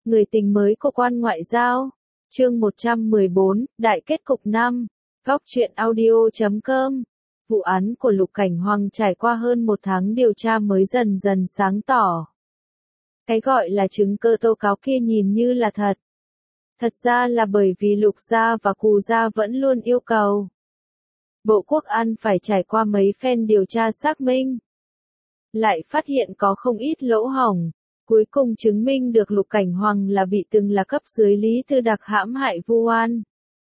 Người tình mới của quan ngoại giao. Chương 114, Đại kết cục 5. Góc truyện audio.com. Vụ án của Lục Cảnh Hoàng trải qua hơn một tháng điều tra mới dần dần sáng tỏ. Cái gọi là chứng cơ tố cáo kia nhìn như là thật. Thật ra là bởi vì Lục gia và Cù gia vẫn luôn yêu cầu Bộ Quốc an phải trải qua mấy phen điều tra xác minh. Lại phát hiện có không ít lỗ hổng. Cuối cùng chứng minh được Lục Cảnh Hoàng là bị từng là cấp dưới Lý Tư Đặc hãm hại vu oan.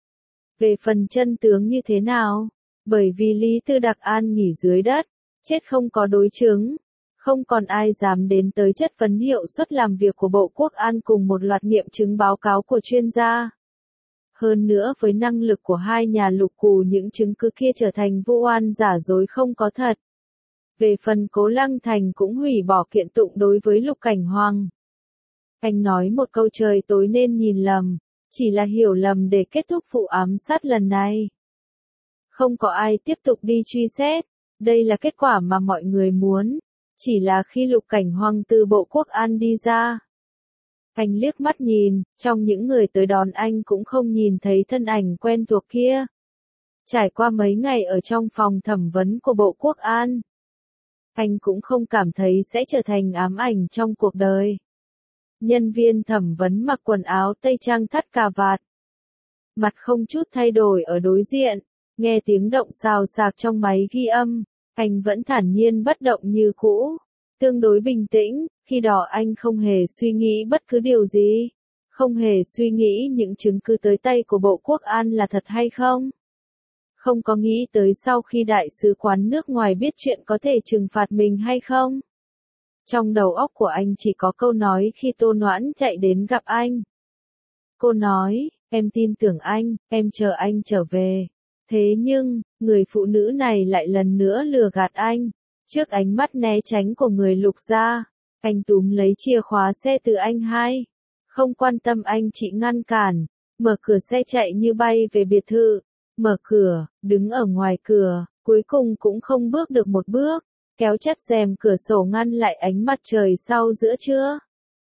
Về phần chân tướng như thế nào? Bởi vì Lý Tư Đặc an nghỉ dưới đất, chết không có đối chứng, không còn ai dám đến tới chất vấn hiệu suất làm việc của Bộ Quốc an cùng một loạt nghiệm chứng báo cáo của chuyên gia. Hơn nữa với năng lực của hai nhà Lục Cù những chứng cứ kia trở thành vu oan giả dối không có thật. Về phần Cố Lăng Thành cũng hủy bỏ kiện tụng đối với Lục Cảnh Hoàng. Anh nói một câu trời tối nên nhìn lầm, chỉ là hiểu lầm để kết thúc vụ ám sát lần này. Không có ai tiếp tục đi truy xét, đây là kết quả mà mọi người muốn, chỉ là khi Lục Cảnh Hoàng từ Bộ Quốc an đi ra. Anh liếc mắt nhìn, trong những người tới đón anh cũng không nhìn thấy thân ảnh quen thuộc kia. Trải qua mấy ngày ở trong phòng thẩm vấn của Bộ Quốc an, anh cũng không cảm thấy sẽ trở thành ám ảnh trong cuộc đời. Nhân viên thẩm vấn mặc quần áo tây trang thắt cà vạt. Mặt không chút thay đổi ở đối diện, nghe tiếng động xào xạc trong máy ghi âm, anh vẫn thản nhiên bất động như cũ. Tương đối bình tĩnh, khi đó anh không hề suy nghĩ bất cứ điều gì. Không hề suy nghĩ những chứng cứ tới tay của Bộ Quốc an là thật hay không. Không có nghĩ tới sau khi đại sứ quán nước ngoài biết chuyện có thể trừng phạt mình hay không. Trong đầu óc của anh chỉ có câu nói khi Tô Noãn chạy đến gặp anh. Cô nói, em tin tưởng anh, em chờ anh trở về. Thế nhưng, người phụ nữ này lại lần nữa lừa gạt anh. Trước ánh mắt né tránh của người Lục gia, anh túm lấy chìa khóa xe từ anh hai. Không quan tâm anh chị ngăn cản, mở cửa xe chạy như bay về biệt thự. Mở cửa, đứng ở ngoài cửa, cuối cùng cũng không bước được một bước, kéo chặt rèm cửa sổ ngăn lại ánh mặt trời sau giữa trưa.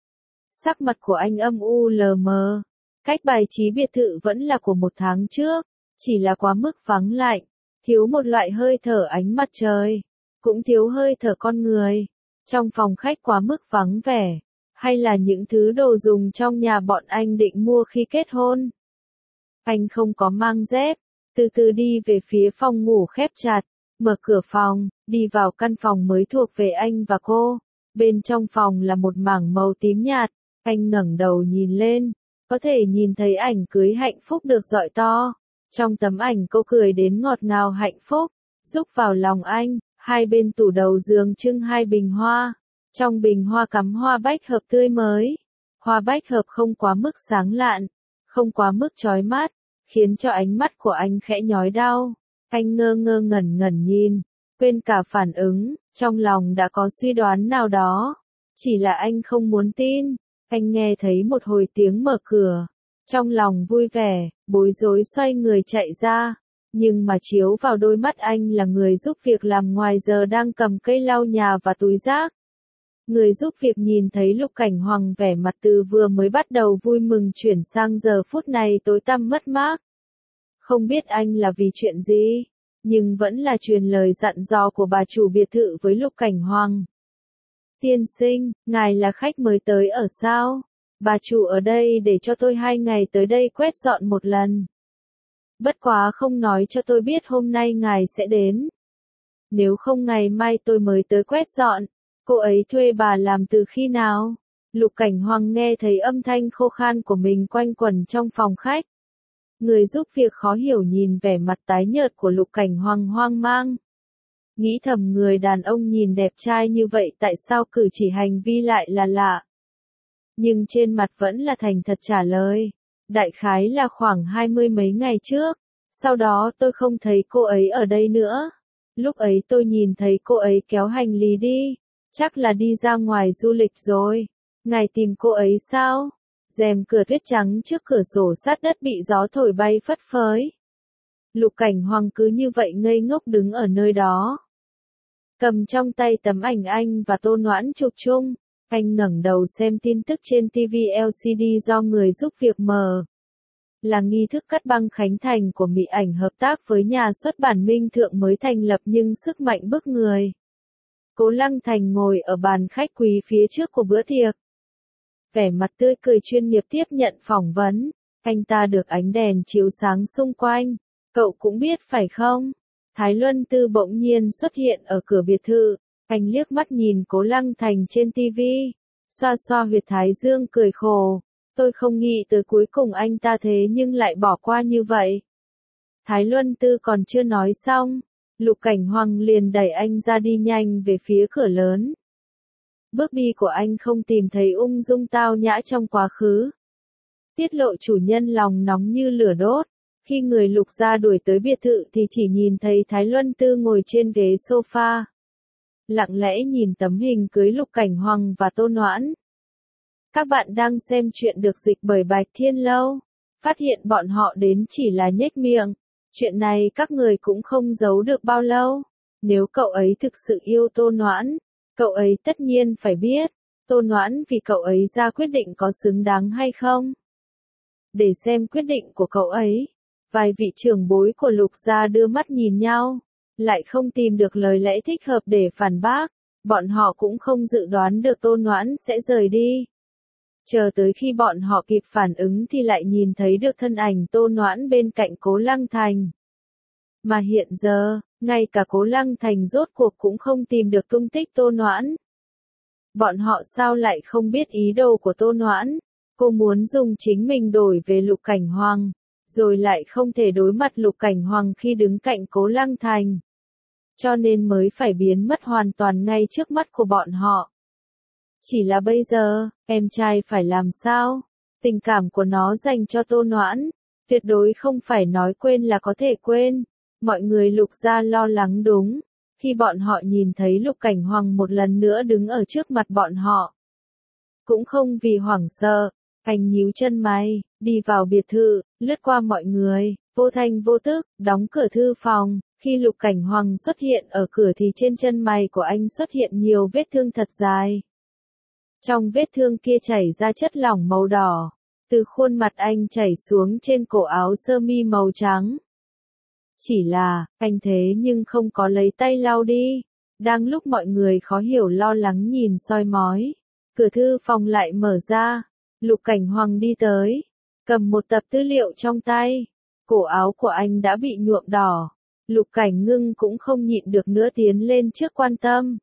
Sắc mặt của anh âm u lờ mờ, cách bài trí biệt thự vẫn là của một tháng trước, chỉ là quá mức vắng lạnh, thiếu một loại hơi thở ánh mặt trời, cũng thiếu hơi thở con người. Trong phòng khách quá mức vắng vẻ, hay là những thứ đồ dùng trong nhà bọn anh định mua khi kết hôn. Anh không có mang dép. Từ từ đi về phía phòng ngủ khép chặt, mở cửa phòng, đi vào căn phòng mới thuộc về anh và cô. Bên trong phòng là một mảng màu tím nhạt, anh ngẩng đầu nhìn lên, có thể nhìn thấy ảnh cưới hạnh phúc được rọi to. Trong tấm ảnh cô cười đến ngọt ngào hạnh phúc, rúc vào lòng anh, hai bên tủ đầu giường trưng hai bình hoa. Trong bình hoa cắm hoa bách hợp tươi mới. Hoa bách hợp không quá mức sáng lạn, không quá mức chói mắt, khiến cho ánh mắt của anh khẽ nhói đau. Anh ngơ ngơ ngẩn ngẩn nhìn, quên cả phản ứng, trong lòng đã có suy đoán nào đó. Chỉ là anh không muốn tin. Anh nghe thấy một hồi tiếng mở cửa. Trong lòng vui vẻ, bối rối xoay người chạy ra. Nhưng mà chiếu vào đôi mắt anh là người giúp việc làm ngoài giờ đang cầm cây lau nhà và túi rác. Người giúp việc nhìn thấy Lục Cảnh Hoàng vẻ mặt từ vừa mới bắt đầu vui mừng chuyển sang giờ phút này tối tăm mất mát. Không biết anh là vì chuyện gì, nhưng vẫn là truyền lời dặn dò của bà chủ biệt thự với Lục Cảnh Hoàng. Tiên sinh, ngài là khách mới tới ở sao? Bà chủ ở đây để cho tôi 2 ngày tới đây quét dọn một lần. Bất quá không nói cho tôi biết hôm nay ngài sẽ đến. Nếu không ngày mai tôi mới tới quét dọn. Cô ấy thuê bà làm từ khi nào? Lục Cảnh Hoàng nghe thấy âm thanh khô khan của mình quanh quẩn trong phòng khách. Người giúp việc khó hiểu nhìn vẻ mặt tái nhợt của Lục Cảnh Hoàng hoang mang. Nghĩ thầm người đàn ông nhìn đẹp trai như vậy tại sao cử chỉ hành vi lại là lạ. Nhưng trên mặt vẫn là thành thật trả lời. Đại khái là khoảng 20 mấy ngày trước. Sau đó tôi không thấy cô ấy ở đây nữa. Lúc ấy tôi nhìn thấy cô ấy kéo hành lý đi. Chắc là đi ra ngoài du lịch rồi. Ngài tìm cô ấy sao? Rèm cửa tuyết trắng trước cửa sổ sát đất bị gió thổi bay phất phới. Lục Cảnh Hoàng cứ như vậy ngây ngốc đứng ở nơi đó. Cầm trong tay tấm ảnh anh và Tô Noãn chụp chung. Anh ngẩng đầu xem tin tức trên TV LCD do người giúp việc mở. Là nghi thức cắt băng khánh thành của Mỹ Ảnh hợp tác với nhà xuất bản Minh Thượng mới thành lập nhưng sức mạnh bức người. Cố Lăng Thành ngồi ở bàn khách quý phía trước của bữa tiệc. Vẻ mặt tươi cười chuyên nghiệp tiếp nhận phỏng vấn. Anh ta được ánh đèn chiếu sáng xung quanh. Cậu cũng biết phải không? Thái Luân Tư bỗng nhiên xuất hiện ở cửa biệt thự. Anh liếc mắt nhìn Cố Lăng Thành trên TV. Xoa xoa huyệt thái dương cười khổ. Tôi không nghĩ tới cuối cùng anh ta thế nhưng lại bỏ qua như vậy. Thái Luân Tư còn chưa nói xong. Lục Cảnh Hoàng liền đẩy anh ra đi nhanh về phía cửa lớn. Bước đi của anh không tìm thấy ung dung tao nhã trong quá khứ. Tiết lộ chủ nhân lòng nóng như lửa đốt. Khi người Lục gia đuổi tới biệt thự thì chỉ nhìn thấy Thái Luân Tư ngồi trên ghế sofa. Lặng lẽ nhìn tấm hình cưới Lục Cảnh Hoàng và Tô Noãn. Các bạn đang xem chuyện được dịch bởi Bạch Thiên Lâu. Phát hiện bọn họ đến chỉ là nhếch miệng. Chuyện này các người cũng không giấu được bao lâu. Nếu cậu ấy thực sự yêu Tô Noãn, cậu ấy tất nhiên phải biết. Tô Noãn vì cậu ấy ra quyết định có xứng đáng hay không. Để xem quyết định của cậu ấy. Vài vị trưởng bối của Lục gia đưa mắt nhìn nhau. Lại không tìm được lời lẽ thích hợp để phản bác. Bọn họ cũng không dự đoán được Tô Noãn sẽ rời đi. Chờ tới khi bọn họ kịp phản ứng thì lại nhìn thấy được thân ảnh Tô Noãn bên cạnh Cố Lăng Thành. Mà hiện giờ, ngay cả Cố Lăng Thành rốt cuộc cũng không tìm được tung tích Tô Noãn. Bọn họ sao lại không biết ý đồ của Tô Noãn? Cô muốn dùng chính mình đổi về Lục Cảnh Hoàng, rồi lại không thể đối mặt Lục Cảnh Hoàng khi đứng cạnh Cố Lăng Thành. Cho nên mới phải biến mất hoàn toàn ngay trước mắt của bọn họ. Chỉ là bây giờ, em trai phải làm sao? Tình cảm của nó dành cho Tô Noãn, tuyệt đối không phải nói quên là có thể quên. Mọi người Lục gia lo lắng đúng. Khi bọn họ nhìn thấy Lục Cảnh Hoàng một lần nữa đứng ở trước mặt bọn họ. Cũng không vì hoảng sợ, anh nhíu chân mày, đi vào biệt thự, lướt qua mọi người, vô thanh vô tức, đóng cửa thư phòng. Khi Lục Cảnh Hoàng xuất hiện ở cửa thì trên chân mày của anh xuất hiện nhiều vết thương thật dài. Trong vết thương kia chảy ra chất lỏng màu đỏ, từ khuôn mặt anh chảy xuống trên cổ áo sơ mi màu trắng. Chỉ là, anh thế nhưng không có lấy tay lau đi. Đang lúc mọi người khó hiểu lo lắng nhìn soi mói, cửa thư phòng lại mở ra. Lục Cảnh Hoàng đi tới, cầm một tập tư liệu trong tay. Cổ áo của anh đã bị nhuộm đỏ. Lục Cảnh Ngưng cũng không nhịn được nữa tiến lên trước quan tâm.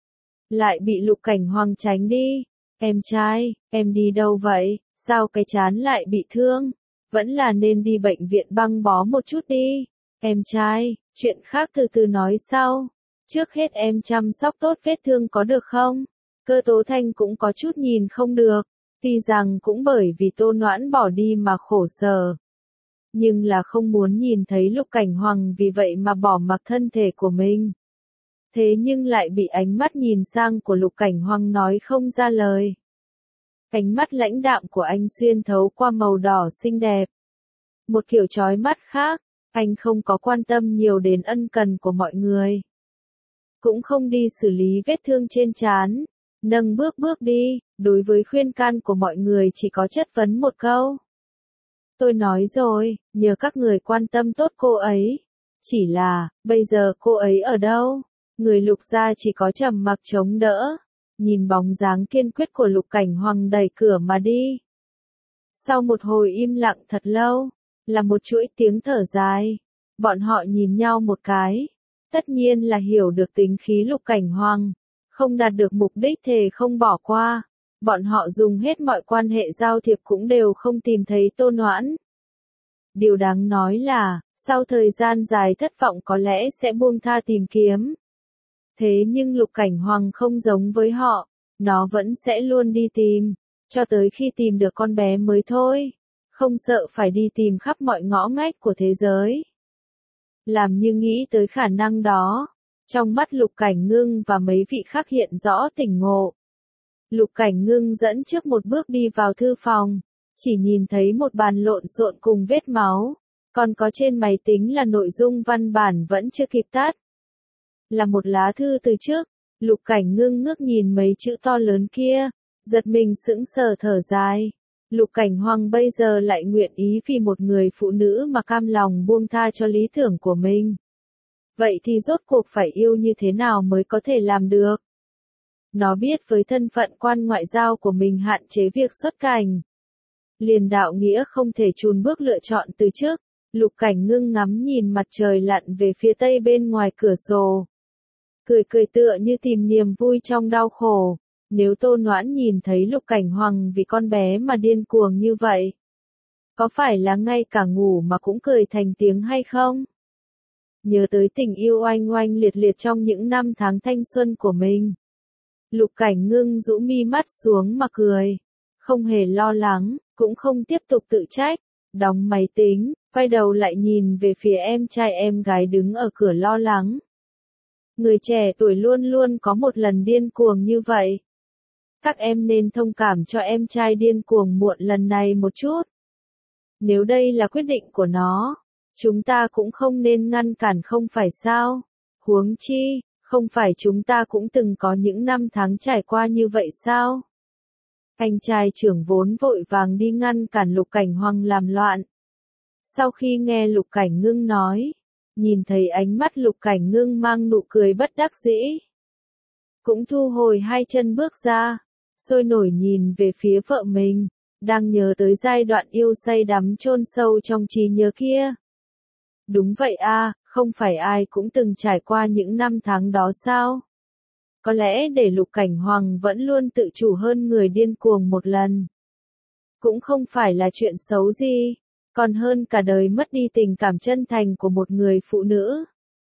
Lại bị Lục Cảnh Hoàng tránh đi. Em trai, em đi đâu vậy? Sao cái trán lại bị thương? Vẫn là nên đi bệnh viện băng bó một chút đi. Em trai, chuyện khác từ từ nói sau. Trước hết em chăm sóc tốt vết thương có được không? Cơ Tố Thanh cũng có chút nhìn không được. Tuy rằng cũng bởi vì Tô Noãn bỏ đi mà khổ sở. Nhưng là không muốn nhìn thấy Lục Cảnh Hoàng vì vậy mà bỏ mặc thân thể của mình. Thế nhưng lại bị ánh mắt nhìn sang của Lục Cảnh Hoàng nói không ra lời. Ánh mắt lãnh đạm của anh xuyên thấu qua màu đỏ xinh đẹp. Một kiểu chói mắt khác, anh không có quan tâm nhiều đến ân cần của mọi người. Cũng không đi xử lý vết thương trên trán. Nâng bước đi, đối với khuyên can của mọi người chỉ có chất vấn một câu. Tôi nói rồi, nhờ các người quan tâm tốt cô ấy. Chỉ là, bây giờ cô ấy ở đâu? Người Lục gia chỉ có trầm mặc chống đỡ. Nhìn bóng dáng kiên quyết của Lục Cảnh Hoàng đẩy cửa mà đi. Sau một hồi im lặng thật lâu, là một chuỗi tiếng thở dài. Bọn họ nhìn nhau một cái. Tất nhiên là hiểu được tính khí Lục Cảnh Hoàng. Không đạt được mục đích thề không bỏ qua. Bọn họ dùng hết mọi quan hệ giao thiệp cũng đều không tìm thấy Tô Noãn. Điều đáng nói là, sau thời gian dài thất vọng có lẽ sẽ buông tha tìm kiếm. Thế nhưng Lục Cảnh Hoàng không giống với họ, nó vẫn sẽ luôn đi tìm, cho tới khi tìm được con bé mới thôi. Không sợ phải đi tìm khắp mọi ngõ ngách của thế giới. Làm như nghĩ tới khả năng đó. Trong mắt Lục Cảnh Ngưng và mấy vị khác hiện rõ tỉnh ngộ. Lục Cảnh Ngưng dẫn trước một bước đi vào thư phòng. Chỉ nhìn thấy một bàn lộn xộn cùng vết máu. Còn có trên máy tính là nội dung văn bản vẫn chưa kịp tắt. Là một lá thư từ trước. Lục Cảnh Ngưng ngước nhìn mấy chữ to lớn kia. Giật mình sững sờ thở dài. Lục Cảnh Hoang bây giờ lại nguyện ý vì một người phụ nữ mà cam lòng buông tha cho lý tưởng của mình. Vậy thì rốt cuộc phải yêu như thế nào mới có thể làm được? Nó biết với thân phận quan ngoại giao của mình hạn chế việc xuất cảnh. Liền đạo nghĩa không thể chùn bước lựa chọn từ trước. Lục Cảnh ngưng ngắm nhìn mặt trời lặn về phía tây bên ngoài cửa sổ. Cười cười tựa như tìm niềm vui trong đau khổ. Nếu Tô Noãn nhìn thấy Lục Cảnh Hoang vì con bé mà điên cuồng như vậy, có phải là ngay cả ngủ mà cũng cười thành tiếng hay không? Nhớ tới tình yêu oanh oanh liệt liệt trong những năm tháng thanh xuân của mình. Lục Cảnh ngưng rũ mi mắt xuống mà cười. Không hề lo lắng, cũng không tiếp tục tự trách. Đóng máy tính, quay đầu lại nhìn về phía em trai em gái đứng ở cửa lo lắng. Người trẻ tuổi luôn luôn có một lần điên cuồng như vậy. Các em nên thông cảm cho em trai điên cuồng muộn lần này một chút. Nếu đây là quyết định của nó, chúng ta cũng không nên ngăn cản không phải sao? Huống chi, không phải chúng ta cũng từng có những năm tháng trải qua như vậy sao? Anh trai trưởng vốn vội vàng đi ngăn cản Lục Cảnh Hoang làm loạn. Sau khi nghe Lục Cảnh Ngưng nói, nhìn thấy ánh mắt Lục Cảnh Ngưng mang nụ cười bất đắc dĩ, cũng thu hồi hai chân bước ra, sôi nổi nhìn về phía vợ mình, đang nhớ tới giai đoạn yêu say đắm chôn sâu trong trí nhớ kia. Đúng vậy à, không phải ai cũng từng trải qua những năm tháng đó sao? Có lẽ để Lục Cảnh Hoang vẫn luôn tự chủ hơn người điên cuồng một lần, cũng không phải là chuyện xấu gì, còn hơn cả đời mất đi tình cảm chân thành của một người phụ nữ.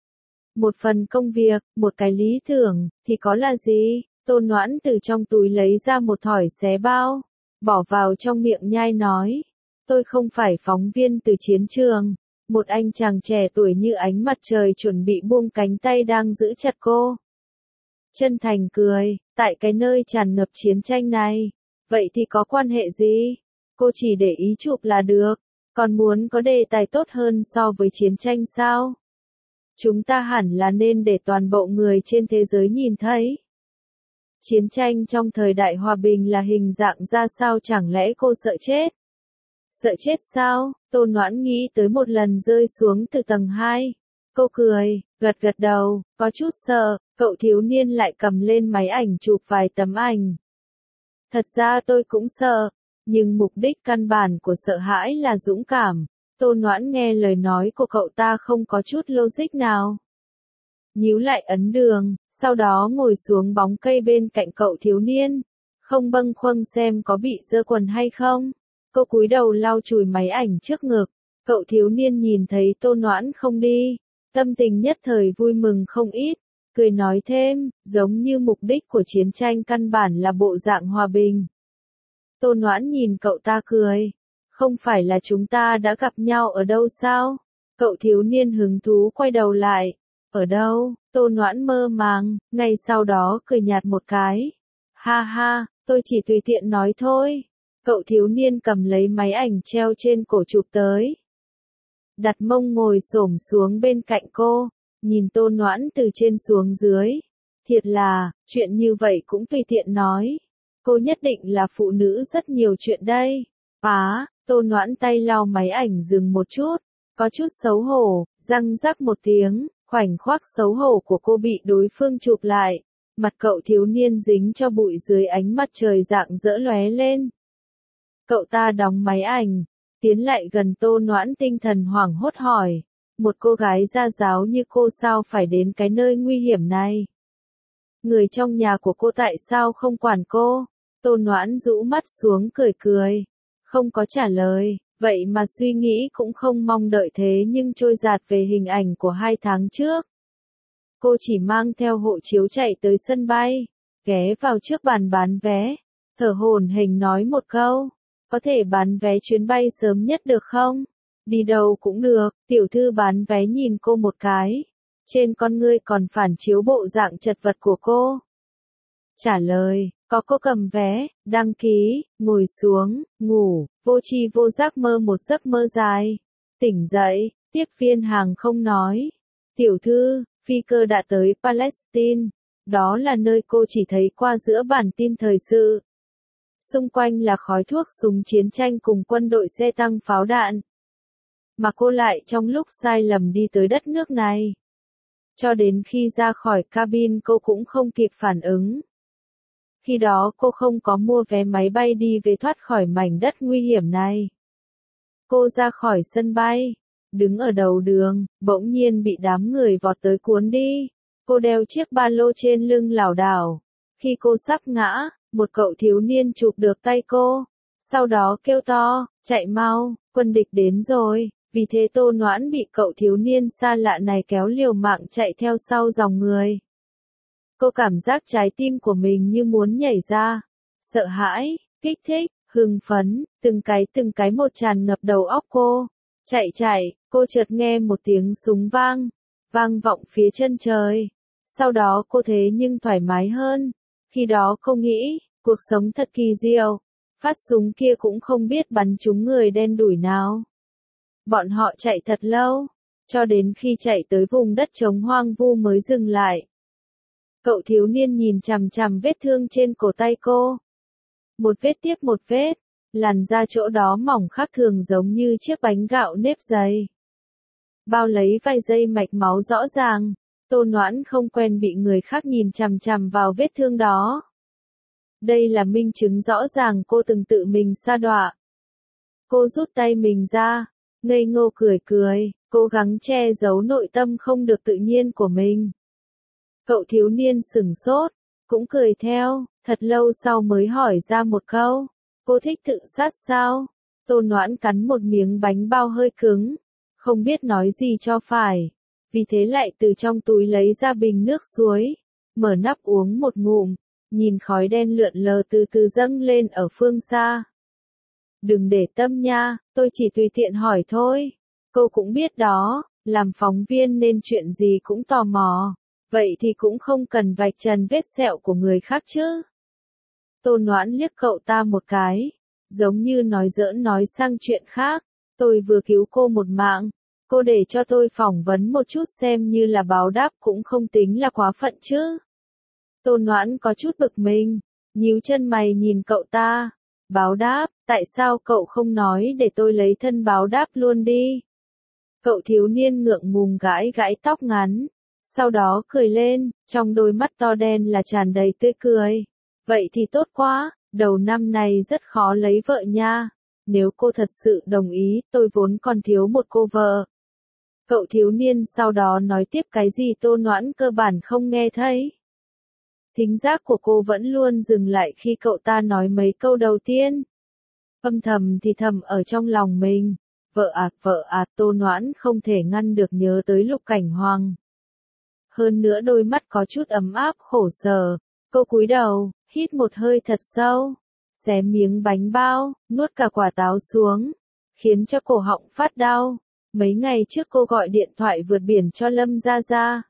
Một phần công việc, một cái lý tưởng, thì có là gì? Tô Noãn từ trong túi lấy ra một thỏi xé bao, bỏ vào trong miệng nhai nói. Tôi không phải phóng viên từ chiến trường. Một anh chàng trẻ tuổi như ánh mặt trời chuẩn bị buông cánh tay đang giữ chặt cô. Chân thành cười, tại cái nơi tràn ngập chiến tranh này. Vậy thì có quan hệ gì? Cô chỉ để ý chụp là được. Còn muốn có đề tài tốt hơn so với chiến tranh sao? Chúng ta hẳn là nên để toàn bộ người trên thế giới nhìn thấy. Chiến tranh trong thời đại hòa bình là hình dạng ra sao, chẳng lẽ cô sợ chết? Sợ chết sao? Tô Noãn nghĩ tới một lần rơi xuống từ tầng 2. Cô cười, gật gật đầu, có chút sợ. Cậu thiếu niên lại cầm lên máy ảnh chụp vài tấm ảnh. Thật ra tôi cũng sợ, nhưng mục đích căn bản của sợ hãi là dũng cảm. Tô Noãn nghe lời nói của cậu ta không có chút logic nào. Nhíu lại ấn đường, sau đó ngồi xuống bóng cây bên cạnh cậu thiếu niên. Không bâng khuâng xem có bị dơ quần hay không. Cô cúi đầu lau chùi máy ảnh trước ngực. Cậu thiếu niên nhìn thấy Tô Noãn không đi, tâm tình nhất thời vui mừng không ít. Cười nói thêm, giống như mục đích của chiến tranh căn bản là bộ dạng hòa bình. Tô Noãn nhìn cậu ta cười. Không phải là chúng ta đã gặp nhau ở đâu sao? Cậu thiếu niên hứng thú quay đầu lại. Ở đâu? Tô Noãn mơ màng, ngay sau đó cười nhạt một cái. Ha ha, tôi chỉ tùy tiện nói thôi. Cậu thiếu niên cầm lấy máy ảnh treo trên cổ chụp tới. Đặt mông ngồi xổm xuống bên cạnh cô, nhìn Tô Noãn từ trên xuống dưới. Thiệt là, chuyện như vậy cũng tùy tiện nói. Cô nhất định là phụ nữ rất nhiều chuyện đây. Tô Noãn tay lau máy ảnh dừng một chút, có chút xấu hổ, răng rắc một tiếng, khoảnh khắc xấu hổ của cô bị đối phương chụp lại. Mặt cậu thiếu niên dính cho bụi dưới ánh mặt trời rạng rỡ lóe lên. Cậu ta đóng máy ảnh, tiến lại gần Tô Noãn tinh thần hoảng hốt hỏi. Một cô gái gia giáo như cô sao phải đến cái nơi nguy hiểm này? Người trong nhà của cô tại sao không quản cô? Tô Noãn rũ mắt xuống cười cười. Không có trả lời, vậy mà suy nghĩ cũng không mong đợi thế nhưng trôi dạt về hình ảnh của 2 tháng trước. Cô chỉ mang theo hộ chiếu chạy tới sân bay, ghé vào trước bàn bán vé, thở hổn hển nói một câu. Có thể bán vé chuyến bay sớm nhất được không? Đi đâu cũng được. Tiểu thư bán vé nhìn cô một cái. Trên con ngươi còn phản chiếu bộ dạng chật vật của cô. Trả lời, có. Cô cầm vé, đăng ký, ngồi xuống, ngủ, vô tri vô giác mơ một giấc mơ dài. Tỉnh dậy, tiếp viên hàng không nói. Tiểu thư, phi cơ đã tới Palestine. Đó là nơi cô chỉ thấy qua giữa bản tin thời sự. Xung quanh là khói thuốc súng chiến tranh cùng quân đội xe tăng pháo đạn. Mà cô lại trong lúc sai lầm đi tới đất nước này. Cho đến khi ra khỏi cabin cô cũng không kịp phản ứng. Khi đó cô không có mua vé máy bay đi về thoát khỏi mảnh đất nguy hiểm này. Cô ra khỏi sân bay, đứng ở đầu đường, bỗng nhiên bị đám người vọt tới cuốn đi. Cô đeo chiếc ba lô trên lưng lảo đảo. Khi cô sắp ngã, một cậu thiếu niên chụp được tay cô. Sau đó kêu to, chạy mau, quân địch đến rồi. Vì thế Tô Noãn bị cậu thiếu niên xa lạ này kéo liều mạng chạy theo sau dòng người. Cô cảm giác trái tim của mình như muốn nhảy ra. Sợ hãi, kích thích, hưng phấn, từng cái một tràn ngập đầu óc cô. Chạy, cô chợt nghe một tiếng súng vang vọng phía chân trời. Sau đó cô thế nhưng thoải mái hơn. Khi đó cô nghĩ, cuộc sống thật kỳ diệu. Phát súng kia cũng không biết bắn trúng người đen đủi nào. Bọn họ chạy thật lâu, cho đến khi chạy tới vùng đất trống hoang vu mới dừng lại. Cậu thiếu niên nhìn chằm chằm vết thương trên cổ tay cô. Một vết tiếp một vết, làn da chỗ đó mỏng khác thường giống như chiếc bánh gạo nếp dày. Bao lấy vài giây mạch máu rõ ràng, Tô Noãn không quen bị người khác nhìn chằm chằm vào vết thương đó. Đây là minh chứng rõ ràng cô từng tự mình sa đọa. Cô rút tay mình ra, ngây ngô cười, cố gắng che giấu nội tâm không được tự nhiên của mình. Cậu thiếu niên sửng sốt, cũng cười theo, thật lâu sau mới hỏi ra một câu, cô thích tự sát sao? Tô Noãn cắn một miếng bánh bao hơi cứng, không biết nói gì cho phải, vì thế lại từ trong túi lấy ra bình nước suối, mở nắp uống một ngụm, nhìn khói đen lượn lờ từ từ dâng lên ở phương xa. Đừng để tâm nha, tôi chỉ tùy tiện hỏi thôi. Cô cũng biết đó, làm phóng viên nên chuyện gì cũng tò mò. Vậy thì cũng không cần vạch trần vết sẹo của người khác chứ. Tô Noãn liếc cậu ta một cái, giống như nói giỡn nói sang chuyện khác. Tôi vừa cứu cô một mạng, cô để cho tôi phỏng vấn một chút xem như là báo đáp cũng không tính là quá phận chứ. Tô Noãn có chút bực mình, nhíu chân mày nhìn cậu ta. Báo đáp, tại sao cậu không nói để tôi lấy thân báo đáp luôn đi? Cậu thiếu niên ngượng ngùng gãi tóc ngắn, sau đó cười lên, trong đôi mắt to đen là tràn đầy tươi cười. Vậy thì tốt quá, đầu năm này rất khó lấy vợ nha. Nếu cô thật sự đồng ý, tôi vốn còn thiếu một cô vợ. Cậu thiếu niên sau đó nói tiếp cái gì Tô Noãn cơ bản không nghe thấy. Thính giác của cô vẫn luôn dừng lại khi cậu ta nói mấy câu đầu tiên. Âm thầm thì thầm ở trong lòng mình. Vợ à, Tô Noãn không thể ngăn được nhớ tới Lục Cảnh Hoàng. Hơn nữa đôi mắt có chút ấm áp khổ sở. Cô cúi đầu, hít một hơi thật sâu. Xé miếng bánh bao, nuốt cả quả táo xuống. Khiến cho cổ họng phát đau. Mấy ngày trước cô gọi điện thoại vượt biển cho Lâm Gia Gia.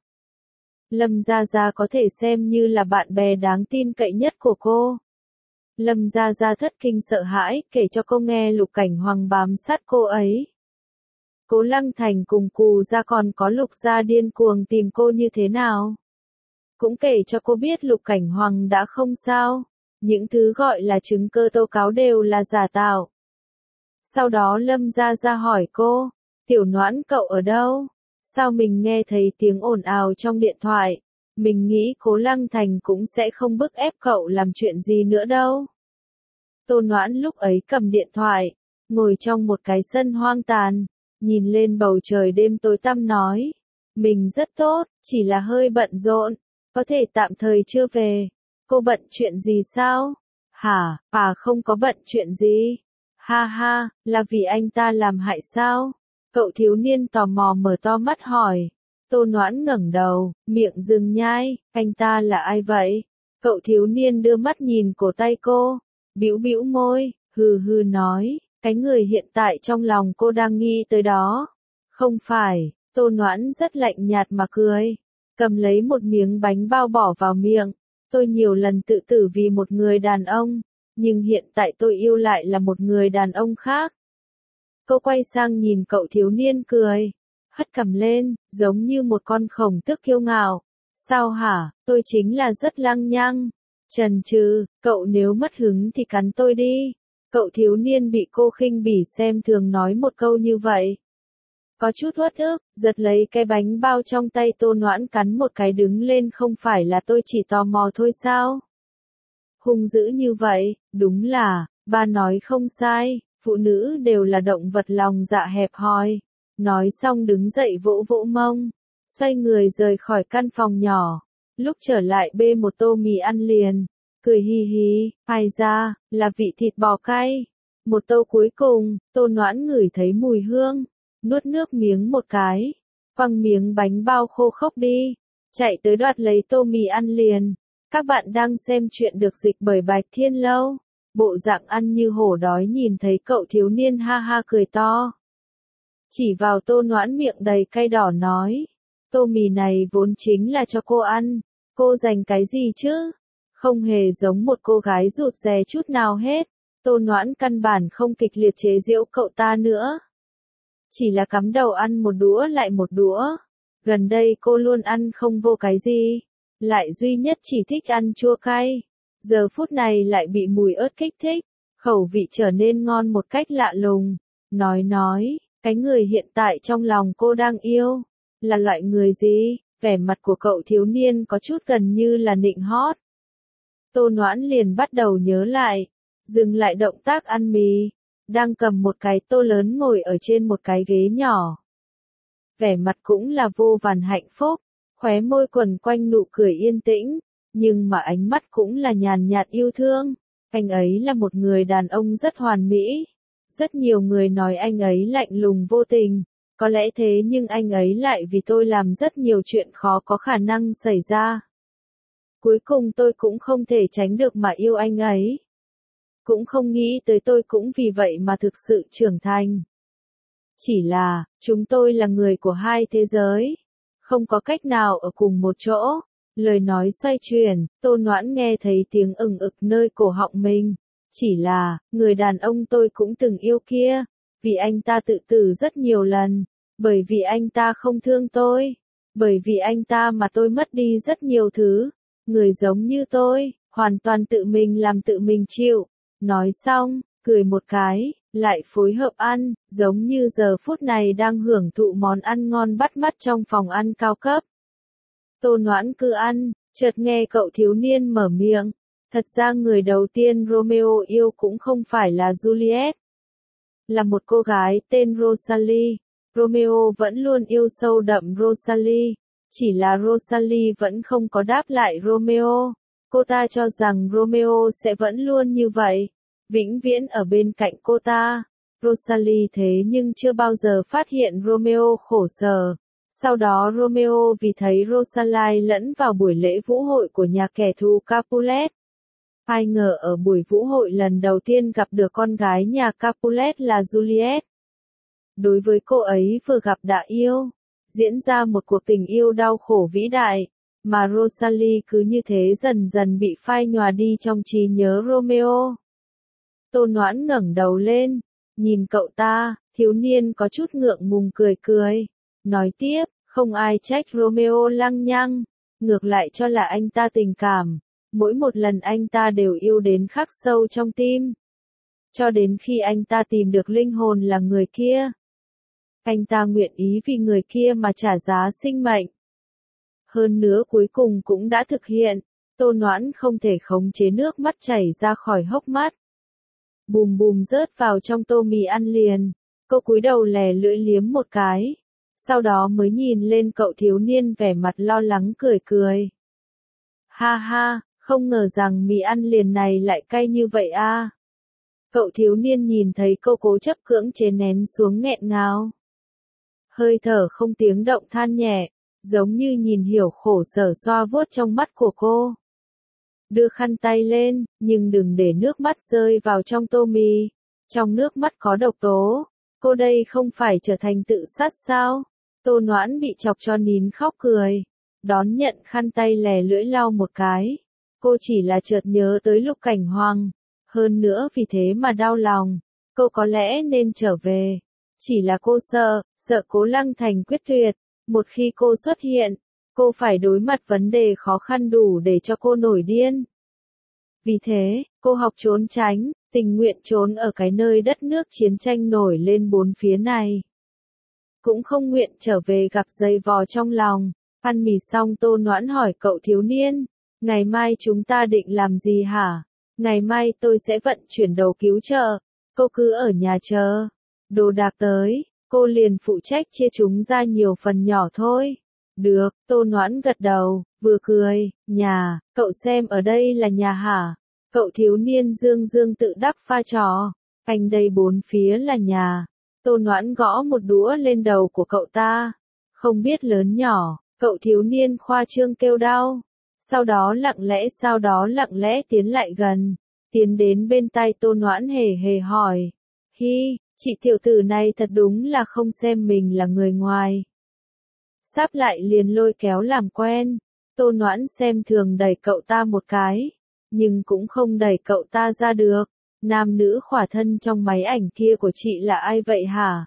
Lâm Gia Gia có thể xem như là bạn bè đáng tin cậy nhất của cô. Lâm Gia Gia thất kinh sợ hãi, kể cho cô nghe Lục Cảnh Hoàng bám sát cô ấy. Cố Lăng Thành cùng Cù Gia còn có Lục Gia điên cuồng tìm cô như thế nào. Cũng kể cho cô biết Lục Cảnh Hoàng đã không sao. Những thứ gọi là chứng cơ tố cáo đều là giả tạo. Sau đó Lâm Gia Gia hỏi cô, Tiểu Noãn cậu ở đâu? Sao mình nghe thấy tiếng ồn ào trong điện thoại? Mình nghĩ Cố Lăng Thành cũng sẽ không bức ép cậu làm chuyện gì nữa đâu. Tô Noãn lúc ấy cầm điện thoại, ngồi trong một cái sân hoang tàn, nhìn lên bầu trời đêm tối tăm nói. Mình rất tốt, chỉ là hơi bận rộn, có thể tạm thời chưa về. Cô bận chuyện gì sao? Hả, không có bận chuyện gì. Ha ha, là vì anh ta làm hại sao? Cậu thiếu niên tò mò mở to mắt hỏi. Tô Noãn ngẩng đầu, miệng dừng nhai, anh ta là ai vậy? Cậu thiếu niên đưa mắt nhìn cổ tay cô, bĩu môi, hừ nói, cái người hiện tại trong lòng cô đang nghi tới đó. Không phải, Tô Noãn rất lạnh nhạt mà cười, cầm lấy một miếng bánh bao bỏ vào miệng. Tôi nhiều lần tự tử vì một người đàn ông, nhưng hiện tại tôi yêu lại là một người đàn ông khác. Cô quay sang nhìn cậu thiếu niên cười, hất cằm lên, giống như một con khổng tước kiêu ngạo. Sao hả, tôi chính là rất lăng nhăng. Chần chừ, cậu nếu mất hứng thì cắn tôi đi. Cậu thiếu niên bị cô khinh bỉ xem thường nói một câu như vậy. Có chút uất ức, giật lấy cái bánh bao trong tay Tô Noãn cắn một cái đứng lên, không phải là tôi chỉ tò mò thôi sao? Hung dữ như vậy, đúng là, ba nói không sai, phụ nữ đều là động vật lòng dạ hẹp hòi. Nói xong đứng dậy vỗ vỗ mông, xoay người rời khỏi căn phòng nhỏ. Lúc trở lại bê một tô mì ăn liền, cười hì hì, ai ra, là vị thịt bò cay. Một tô cuối cùng, Tô Noãn ngửi thấy mùi hương, nuốt nước miếng một cái, quăng miếng bánh bao khô khốc đi, chạy tới đoạt lấy tô mì ăn liền. Các bạn đang xem chuyện được dịch bởi Bạch Thiên Lâu. Bộ dạng ăn như hổ đói nhìn thấy cậu thiếu niên ha ha cười to. Chỉ vào Tô Noãn miệng đầy cay đỏ nói, tô mì này vốn chính là cho cô ăn, cô dành cái gì chứ? Không hề giống một cô gái rụt rè chút nào hết. Tô Noãn căn bản không kịch liệt chế giễu cậu ta nữa. Chỉ là cắm đầu ăn một đũa lại một đũa. Gần đây cô luôn ăn không vô cái gì, lại duy nhất chỉ thích ăn chua cay. Giờ phút này lại bị mùi ớt kích thích, khẩu vị trở nên ngon một cách lạ lùng. Nói, cái người hiện tại trong lòng cô đang yêu, là loại người gì? Vẻ mặt của cậu thiếu niên có chút gần như là nịnh hót. Tô Noãn liền bắt đầu nhớ lại, dừng lại động tác ăn mì, đang cầm một cái tô lớn ngồi ở trên một cái ghế nhỏ. Vẻ mặt cũng là vô vàn hạnh phúc, khóe môi quần quanh nụ cười yên tĩnh, nhưng mà ánh mắt cũng là nhàn nhạt yêu thương. Anh ấy là một người đàn ông rất hoàn mỹ. Rất nhiều người nói anh ấy lạnh lùng vô tình, có lẽ thế nhưng anh ấy lại vì tôi làm rất nhiều chuyện khó có khả năng xảy ra. Cuối cùng tôi cũng không thể tránh được mà yêu anh ấy. Cũng không nghĩ tới tôi cũng vì vậy mà thực sự trưởng thành. Chỉ là, chúng tôi là người của hai thế giới, không có cách nào ở cùng một chỗ. Lời nói xoay chuyển, Tô Noãn nghe thấy tiếng ừng ực nơi cổ họng mình. Chỉ là, người đàn ông tôi cũng từng yêu kia, vì anh ta tự tử rất nhiều lần, bởi vì anh ta không thương tôi, bởi vì anh ta mà tôi mất đi rất nhiều thứ. Người giống như tôi, hoàn toàn tự mình làm tự mình chịu. Nói xong, cười một cái, lại phối hợp ăn, giống như giờ phút này đang hưởng thụ món ăn ngon bắt mắt trong phòng ăn cao cấp. Tô Noãn cứ ăn, chợt nghe cậu thiếu niên mở miệng. Thật ra người đầu tiên Romeo yêu cũng không phải là Juliet, là một cô gái tên Rosalie. Romeo vẫn luôn yêu sâu đậm Rosalie, chỉ là Rosalie vẫn không có đáp lại Romeo. Cô ta cho rằng Romeo sẽ vẫn luôn như vậy, vĩnh viễn ở bên cạnh cô ta. Rosalie thế nhưng chưa bao giờ phát hiện Romeo khổ sở. Sau đó Romeo vì thấy Rosalie lẫn vào buổi lễ vũ hội của nhà kẻ thù Capulet. Ai ngờ ở buổi vũ hội lần đầu tiên gặp được con gái nhà Capulet là Juliet. Đối với cô ấy vừa gặp đã yêu, diễn ra một cuộc tình yêu đau khổ vĩ đại, mà Rosalie cứ như thế dần dần bị phai nhòa đi trong trí nhớ Romeo. Tô Noãn ngẩng đầu lên, nhìn cậu ta, thiếu niên có chút ngượng ngùng cười cười, nói tiếp, không ai trách Romeo lăng nhăng, ngược lại cho là anh ta tình cảm, mỗi một lần anh ta đều yêu đến khắc sâu trong tim. Cho đến khi anh ta tìm được linh hồn là người kia, anh ta nguyện ý vì người kia mà trả giá sinh mệnh. Hơn nữa cuối cùng cũng đã thực hiện. Tô Noãn không thể khống chế nước mắt chảy ra khỏi hốc mắt. Bùm bùm rớt vào trong tô mì ăn liền. Cô cúi đầu lè lưỡi liếm một cái. Sau đó mới nhìn lên cậu thiếu niên vẻ mặt lo lắng cười cười. Ha ha, không ngờ rằng mì ăn liền này lại cay như vậy a. Cậu thiếu niên nhìn thấy cô cố chấp cưỡng chế nén xuống nghẹn ngào. Hơi thở không tiếng động than nhẹ, giống như nhìn hiểu khổ sở xoa vuốt trong mắt của cô. Đưa khăn tay lên, nhưng đừng để nước mắt rơi vào trong tô mì. Trong nước mắt có độc tố. Cô đây không phải trở thành tự sát sao? Tô Noãn bị chọc cho nín khóc cười. Đón nhận khăn tay lè lưỡi lau một cái. Cô chỉ là chợt nhớ tới Lục Cảnh Hoàng. Hơn nữa vì thế mà đau lòng. Cô có lẽ nên trở về. Chỉ là cô sợ Cố Lăng Thành quyết tuyệt. Một khi cô xuất hiện, cô phải đối mặt vấn đề khó khăn đủ để cho cô nổi điên. Vì thế, cô học trốn tránh, tình nguyện trốn ở cái nơi đất nước chiến tranh nổi lên bốn phía này. Cũng không nguyện trở về gặp dày vò trong lòng. Ăn mì xong Tô Noãn hỏi cậu thiếu niên, ngày mai chúng ta định làm gì hả? Ngày mai tôi sẽ vận chuyển đồ cứu trợ, cô cứ ở nhà chờ. Đồ đạc tới, cô liền phụ trách chia chúng ra nhiều phần nhỏ thôi. Được, Tô Noãn gật đầu, vừa cười, nhà, cậu xem ở đây là nhà hả? Cậu thiếu niên dương dương tự đắc pha trò, anh đây bốn phía là nhà. Tô Noãn gõ một đũa lên đầu của cậu ta, không biết lớn nhỏ, cậu thiếu niên khoa trương kêu đau. Sau đó lặng lẽ tiến lại gần, tiến đến bên tai Tô Noãn hề hề hỏi. Hi, chị tiểu tử này thật đúng là không xem mình là người ngoài. Sắp lại liền lôi kéo làm quen, Tô Noãn xem thường đẩy cậu ta một cái, nhưng cũng không đẩy cậu ta ra được. Nam nữ khỏa thân trong máy ảnh kia của chị là ai vậy hả?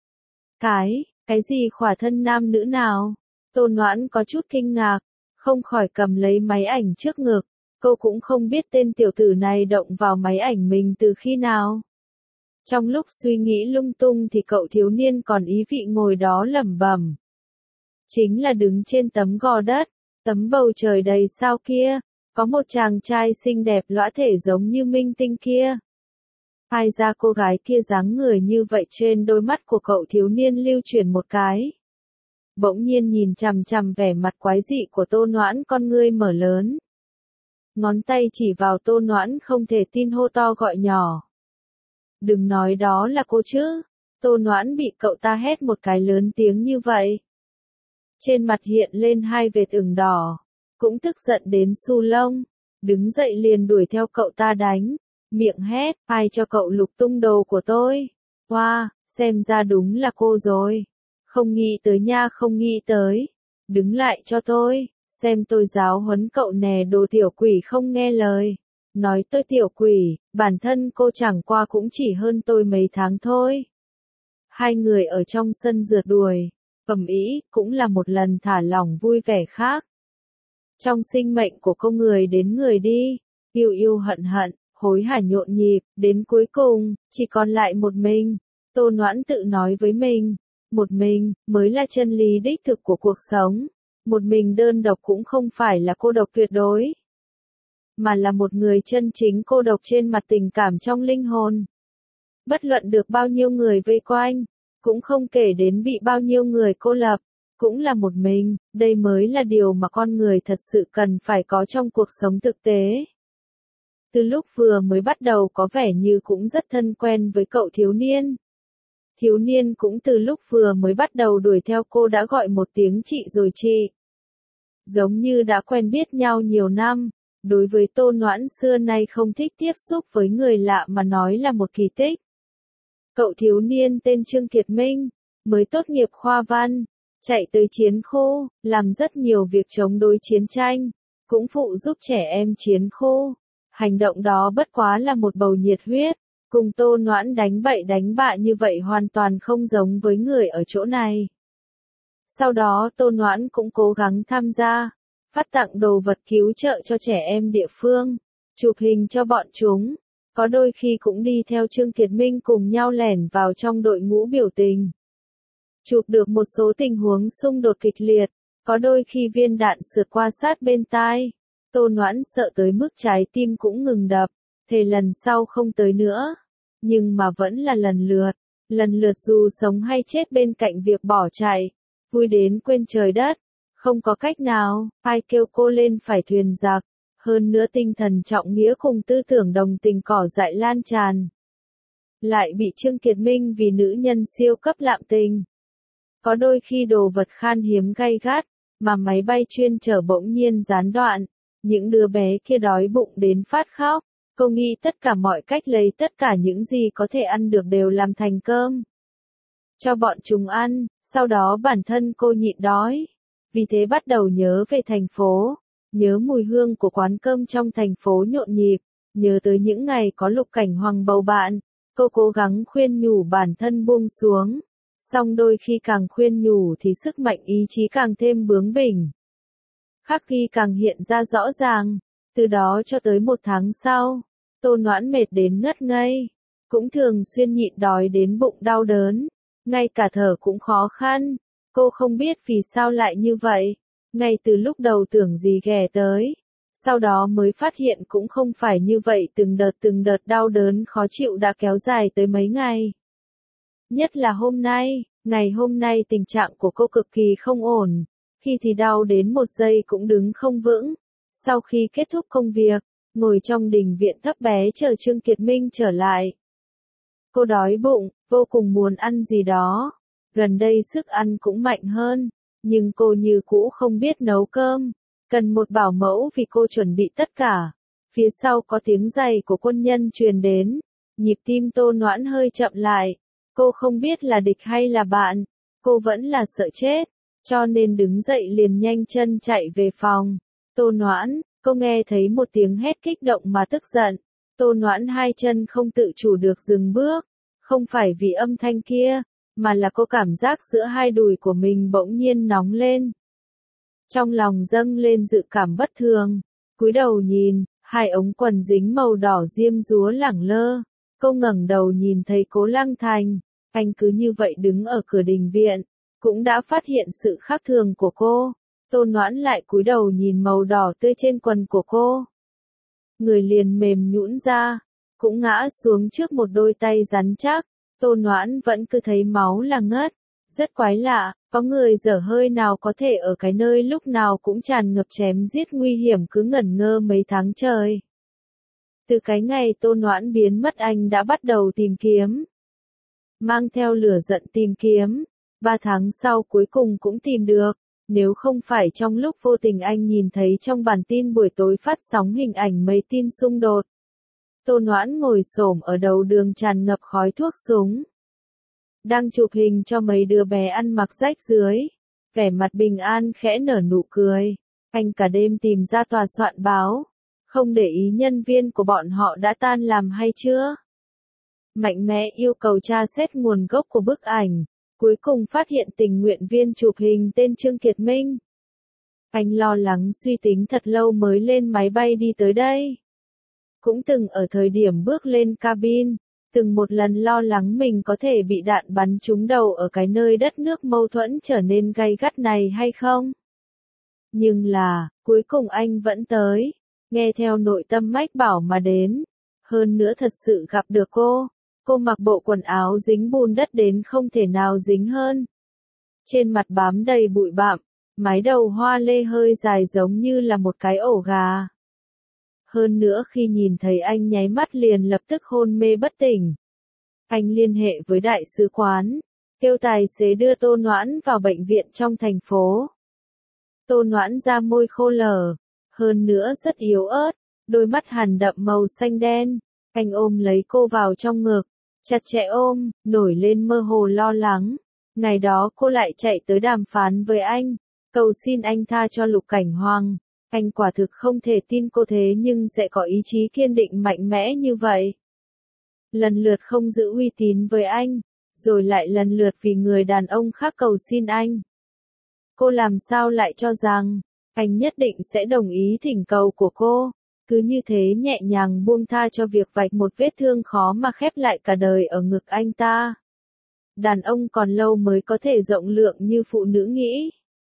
Cái gì khỏa thân nam nữ nào? Tô Noãn có chút kinh ngạc, không khỏi cầm lấy máy ảnh trước ngực. Cô cũng không biết tên tiểu tử này động vào máy ảnh mình từ khi nào. Trong lúc suy nghĩ lung tung thì cậu thiếu niên còn ý vị ngồi đó lẩm bẩm. Chính là đứng trên tấm gò đất, tấm bầu trời đầy sao kia, có một chàng trai xinh đẹp lõa thể giống như minh tinh kia. Ai ra cô gái kia dáng người như vậy, trên đôi mắt của cậu thiếu niên lưu chuyển một cái. Bỗng nhiên nhìn chằm chằm vẻ mặt quái dị của Tô Noãn, con ngươi mở lớn. Ngón tay chỉ vào Tô Noãn không thể tin, hô to gọi nhỏ. Đừng nói đó là cô chứ. Tô Noãn bị cậu ta hét một cái lớn tiếng như vậy. Trên mặt hiện lên hai vệt ửng đỏ, cũng tức giận đến xù lông, đứng dậy liền đuổi theo cậu ta đánh, miệng hét, ai cho cậu lục tung đồ của tôi? Wow, xem ra đúng là cô rồi. Không nghĩ tới nha, không nghĩ tới. Đứng lại cho tôi, xem tôi giáo huấn cậu nè, đồ tiểu quỷ không nghe lời. Nói tôi tiểu quỷ, bản thân cô chẳng qua cũng chỉ hơn tôi mấy tháng thôi. Hai người ở trong sân rượt đuổi, ầm ĩ, cũng là một lần thả lỏng vui vẻ khác. Trong sinh mệnh của cô người đến người đi, yêu yêu hận hận, hối hả nhộn nhịp, đến cuối cùng, chỉ còn lại một mình. Tô Noãn tự nói với mình, một mình, mới là chân lý đích thực của cuộc sống. Một mình đơn độc cũng không phải là cô độc tuyệt đối, mà là một người chân chính cô độc trên mặt tình cảm trong linh hồn. Bất luận được bao nhiêu người vây quanh, cũng không kể đến bị bao nhiêu người cô lập, cũng là một mình, đây mới là điều mà con người thật sự cần phải có trong cuộc sống thực tế. Từ lúc vừa mới bắt đầu có vẻ như cũng rất thân quen với cậu thiếu niên. Thiếu niên cũng từ lúc vừa mới bắt đầu đuổi theo cô đã gọi một tiếng chị rồi chị. Giống như đã quen biết nhau nhiều năm, đối với Tô Noãn xưa nay không thích tiếp xúc với người lạ mà nói là một kỳ tích. Cậu thiếu niên tên Trương Kiệt Minh, mới tốt nghiệp khoa văn, chạy tới chiến khu, làm rất nhiều việc chống đối chiến tranh, cũng phụ giúp trẻ em chiến khu. Hành động đó bất quá là một bầu nhiệt huyết, cùng Tô Noãn đánh bậy đánh bạ như vậy hoàn toàn không giống với người ở chỗ này. Sau đó Tô Noãn cũng cố gắng tham gia, phát tặng đồ vật cứu trợ cho trẻ em địa phương, chụp hình cho bọn chúng, có đôi khi cũng đi theo Trương Kiệt Minh cùng nhau lẻn vào trong đội ngũ biểu tình. Chụp được một số tình huống xung đột kịch liệt, có đôi khi viên đạn sượt qua sát bên tai. Tô Noãn sợ tới mức trái tim cũng ngừng đập, thề lần sau không tới nữa. Nhưng mà vẫn là lần lượt dù sống hay chết bên cạnh việc bỏ chạy, vui đến quên trời đất. Không có cách nào, ai kêu cô lên phải thuyền giặc, hơn nữa tinh thần trọng nghĩa cùng tư tưởng đồng tình cỏ dại lan tràn. Lại bị Trương Kiệt Minh vì nữ nhân siêu cấp lạm tình. Có đôi khi đồ vật khan hiếm gay gắt, mà máy bay chuyên chở bỗng nhiên gián đoạn. Những đứa bé kia đói bụng đến phát khóc, cô nghĩ tất cả mọi cách lấy tất cả những gì có thể ăn được đều làm thành cơm. Cho bọn chúng ăn, sau đó bản thân cô nhịn đói. Vì thế bắt đầu nhớ về thành phố, nhớ mùi hương của quán cơm trong thành phố nhộn nhịp, nhớ tới những ngày có Lục Cảnh Hoàng bầu bạn. Cô cố gắng khuyên nhủ bản thân buông xuống, song đôi khi càng khuyên nhủ thì sức mạnh ý chí càng thêm bướng bỉnh. Khắc ghi càng hiện ra rõ ràng, Từ đó cho tới 1 tháng sau, Tô Noãn mệt đến ngất ngây, cũng thường xuyên nhịn đói đến bụng đau đớn, ngay cả thở cũng khó khăn. Cô không biết vì sao lại như vậy, ngay từ lúc đầu tưởng gì ghẻ tới, sau đó mới phát hiện cũng không phải như vậy, từng đợt đau đớn khó chịu đã kéo dài tới mấy ngày. Nhất là hôm nay, ngày hôm nay tình trạng của cô cực kỳ không ổn, khi thì đau đến 1 giây cũng đứng không vững. Sau khi kết thúc công việc, ngồi trong đình viện thấp bé chờ Trương Kiệt Minh trở lại. Cô đói bụng, vô cùng muốn ăn gì đó. Gần đây sức ăn cũng mạnh hơn, nhưng cô như cũ không biết nấu cơm, cần một bảo mẫu vì cô chuẩn bị tất cả. Phía sau có tiếng giày của quân nhân truyền đến, nhịp tim Tô Noãn hơi chậm lại. Cô không biết là địch hay là bạn, cô vẫn là sợ chết, cho nên đứng dậy liền nhanh chân chạy về phòng. Tô Noãn, cô nghe thấy một tiếng hét kích động mà tức giận. Tô Noãn hai chân không tự chủ được dừng bước, không phải vì âm thanh kia, mà là cô cảm giác giữa hai đùi của mình bỗng nhiên nóng lên. Trong lòng dâng lên dự cảm bất thường, cúi đầu nhìn, hai ống quần dính màu đỏ diêm dúa lẳng lơ. Cô ngẩng đầu nhìn thấy Cố Lăng Thành, anh cứ như vậy đứng ở cửa đình viện, cũng đã phát hiện sự khác thường của cô. Tô Noãn lại cúi đầu nhìn màu đỏ tươi trên quần của cô. Người liền mềm nhũn ra, cũng ngã xuống trước một đôi tay rắn chắc. Tô Noãn vẫn cứ thấy máu là ngất. Rất quái lạ, có người dở hơi nào có thể ở cái nơi lúc nào cũng tràn ngập chém giết nguy hiểm cứ ngẩn ngơ mấy tháng trời. Từ cái ngày Tô Noãn biến mất anh đã bắt đầu tìm kiếm. Mang theo lửa giận tìm kiếm, 3 tháng sau cuối cùng cũng tìm được. Nếu không phải trong lúc vô tình anh nhìn thấy trong bản tin buổi tối phát sóng hình ảnh mấy tin xung đột. Tô Noãn ngồi xổm ở đầu đường tràn ngập khói thuốc súng. Đang chụp hình cho mấy đứa bé ăn mặc rách rưới. Vẻ mặt bình an khẽ nở nụ cười. Anh cả đêm tìm ra tòa soạn báo. Không để ý nhân viên của bọn họ đã tan làm hay chưa. Mạnh mẽ yêu cầu tra xét nguồn gốc của bức ảnh. Cuối cùng phát hiện tình nguyện viên chụp hình tên Trương Kiệt Minh. Anh lo lắng suy tính thật lâu mới lên máy bay đi tới đây. Cũng từng ở thời điểm bước lên cabin, từng một lần lo lắng mình có thể bị đạn bắn trúng đầu ở cái nơi đất nước mâu thuẫn trở nên gay gắt này hay không. Nhưng là, cuối cùng anh vẫn tới, nghe theo nội tâm mách bảo mà đến. Hơn nữa thật sự gặp được cô. Cô mặc bộ quần áo dính bùn đất đến không thể nào dính hơn. Trên mặt bám đầy bụi bặm, mái đầu hoa lê hơi dài giống như là một cái ổ gà. Hơn nữa khi nhìn thấy anh nháy mắt liền lập tức hôn mê bất tỉnh. Anh liên hệ với đại sứ quán, kêu tài xế đưa Tô Noãn vào bệnh viện trong thành phố. Tô Noãn da môi khô lở, hơn nữa rất yếu ớt, đôi mắt hằn đậm màu xanh đen. Anh ôm lấy cô vào trong ngực, chặt chẽ ôm, nổi lên mơ hồ lo lắng. Ngày đó cô lại chạy tới đàm phán với anh, cầu xin anh tha cho Lục Cảnh Hoàng. Anh quả thực không thể tin cô thế nhưng sẽ có ý chí kiên định mạnh mẽ như vậy. Lần lượt không giữ uy tín với anh, rồi lại lần lượt vì người đàn ông khác cầu xin anh. Cô làm sao lại cho rằng, anh nhất định sẽ đồng ý thỉnh cầu của cô. Cứ như thế nhẹ nhàng buông tha cho việc vạch một vết thương khó mà khép lại cả đời ở ngực anh ta. Đàn ông còn lâu mới có thể rộng lượng như phụ nữ nghĩ.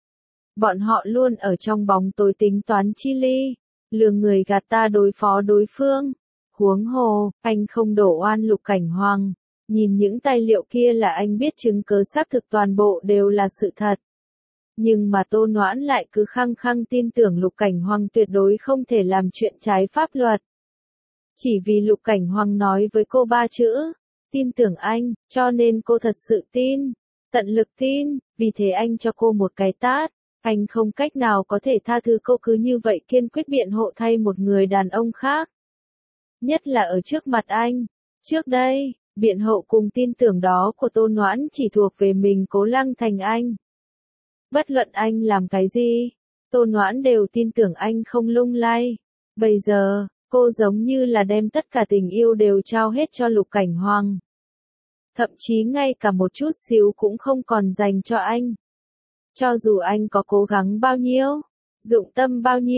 Bọn họ luôn ở trong bóng tối tính toán chi ly, lừa người gạt ta đối phó đối phương. Huống hồ, anh không đổ oan Lục Cảnh Hoàng. Nhìn những tài liệu kia là anh biết chứng cứ xác thực toàn bộ đều là sự thật. Nhưng mà Tô Noãn lại cứ khăng khăng tin tưởng Lục Cảnh Hoàng tuyệt đối không thể làm chuyện trái pháp luật. Chỉ vì Lục Cảnh Hoàng nói với cô 3 chữ, tin tưởng anh, cho nên cô thật sự tin, tận lực tin, vì thế anh cho cô một cái tát. Anh không cách nào có thể tha thứ cô cứ như vậy kiên quyết biện hộ thay một người đàn ông khác. Nhất là ở trước mặt anh. Trước đây, biện hộ cùng tin tưởng đó của Tô Noãn chỉ thuộc về mình Cố Lăng Thành anh. Bất luận anh làm cái gì, Tô Noãn đều tin tưởng anh không lung lay. Bây giờ, cô giống như là đem tất cả tình yêu đều trao hết cho Lục Cảnh Hoàng. Thậm chí ngay cả một chút xíu cũng không còn dành cho anh. Cho dù anh có cố gắng bao nhiêu, dụng tâm bao nhiêu,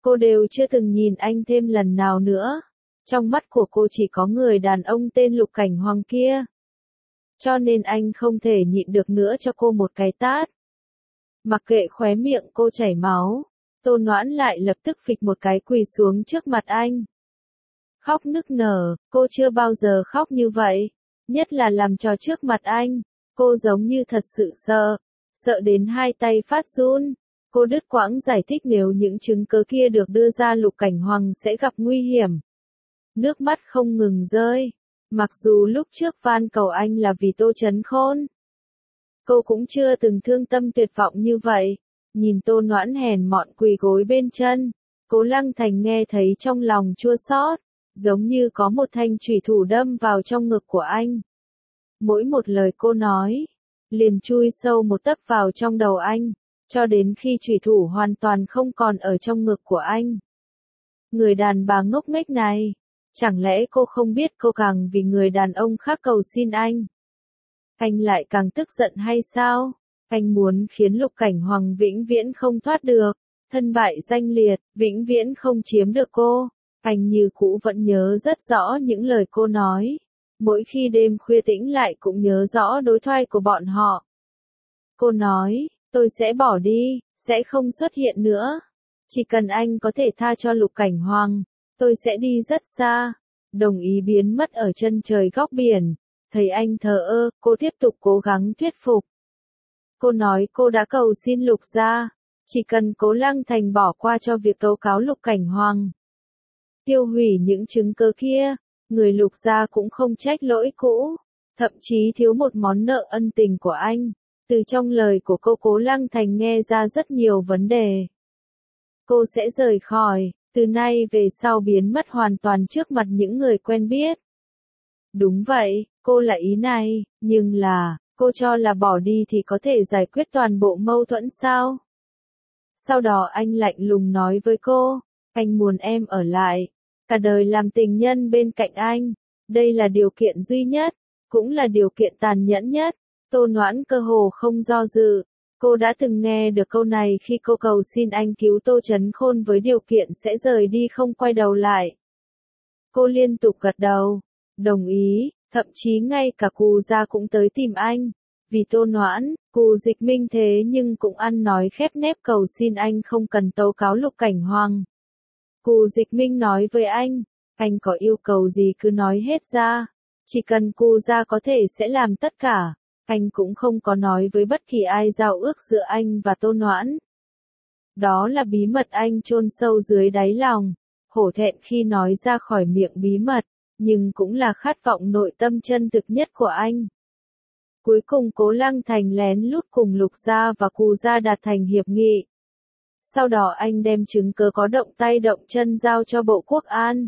cô đều chưa từng nhìn anh thêm lần nào nữa. Trong mắt của cô chỉ có người đàn ông tên Lục Cảnh Hoàng kia. Cho nên anh không thể nhịn được nữa cho cô một cái tát. Mặc kệ khóe miệng cô chảy máu, Tô Noãn lại lập tức phịch một cái quỳ xuống trước mặt anh. Khóc nức nở, cô chưa bao giờ khóc như vậy, nhất là làm trò trước mặt anh, cô giống như thật sự sợ đến hai tay phát run. Cô đứt quãng giải thích nếu những chứng cứ kia được đưa ra Lục Cảnh Hoàng sẽ gặp nguy hiểm. Nước mắt không ngừng rơi, mặc dù lúc trước van cầu anh là vì Tô Chấn Khôn. Cô cũng chưa từng thương tâm tuyệt vọng như vậy, nhìn Tô Noãn hèn mọn quỳ gối bên chân, Cố Lăng Thành nghe thấy trong lòng chua xót, giống như có một thanh chủy thủ đâm vào trong ngực của anh. Mỗi một lời cô nói, liền chui sâu một tấc vào trong đầu anh, cho đến khi chủy thủ hoàn toàn không còn ở trong ngực của anh. Người đàn bà ngốc nghếch này, chẳng lẽ cô không biết cô càng vì người đàn ông khác cầu xin anh? Anh lại càng tức giận hay sao? Anh muốn khiến Lục Cảnh Hoàng vĩnh viễn không thoát được, thân bại danh liệt, vĩnh viễn không chiếm được cô. Anh như cũ vẫn nhớ rất rõ những lời cô nói. Mỗi khi đêm khuya tĩnh lại cũng nhớ rõ đối thoại của bọn họ. Cô nói, tôi sẽ bỏ đi, sẽ không xuất hiện nữa. Chỉ cần anh có thể tha cho Lục Cảnh Hoàng, tôi sẽ đi rất xa, đồng ý biến mất ở chân trời góc biển. Thấy anh thờ ơ, cô tiếp tục cố gắng thuyết phục. Cô nói cô đã cầu xin Lục gia, chỉ cần Cố Lăng Thành bỏ qua cho việc tố cáo Lục Cảnh Hoàng, tiêu hủy những chứng cứ kia, người Lục gia cũng không trách lỗi cũ, thậm chí thiếu một món nợ ân tình của anh. Từ trong lời của cô, Cố Lăng Thành nghe ra rất nhiều vấn đề. Cô sẽ rời khỏi, từ nay về sau biến mất hoàn toàn trước mặt những người quen biết. Đúng vậy, cô là ý này, nhưng là, cô cho là bỏ đi thì có thể giải quyết toàn bộ mâu thuẫn sao? Sau đó anh lạnh lùng nói với cô, anh muốn em ở lại, cả đời làm tình nhân bên cạnh anh. Đây là điều kiện duy nhất, cũng là điều kiện tàn nhẫn nhất. Tô Noãn cơ hồ không do dự. Cô đã từng nghe được câu này khi cô cầu xin anh cứu Tô Chấn Khôn với điều kiện sẽ rời đi không quay đầu lại. Cô liên tục gật đầu, đồng ý, thậm chí ngay cả Cù gia cũng tới tìm anh. Vì Tô Noãn, Cù Dịch Minh thế nhưng cũng ăn nói khép nép cầu xin anh không cần tố cáo Lục Cảnh Hoàng. Cù Dịch Minh nói với anh có yêu cầu gì cứ nói hết ra, chỉ cần Cù gia có thể sẽ làm tất cả. Anh cũng không có nói với bất kỳ ai giao ước giữa anh và Tô Noãn. Đó là bí mật anh chôn sâu dưới đáy lòng, hổ thẹn khi nói ra khỏi miệng bí mật, nhưng cũng là khát vọng nội tâm chân thực nhất của anh. Cuối cùng Cố Lăng Thành lén lút cùng Lục gia và Cù gia đạt thành hiệp nghị. Sau đó anh đem chứng cứ có động tay động chân giao cho Bộ Quốc an.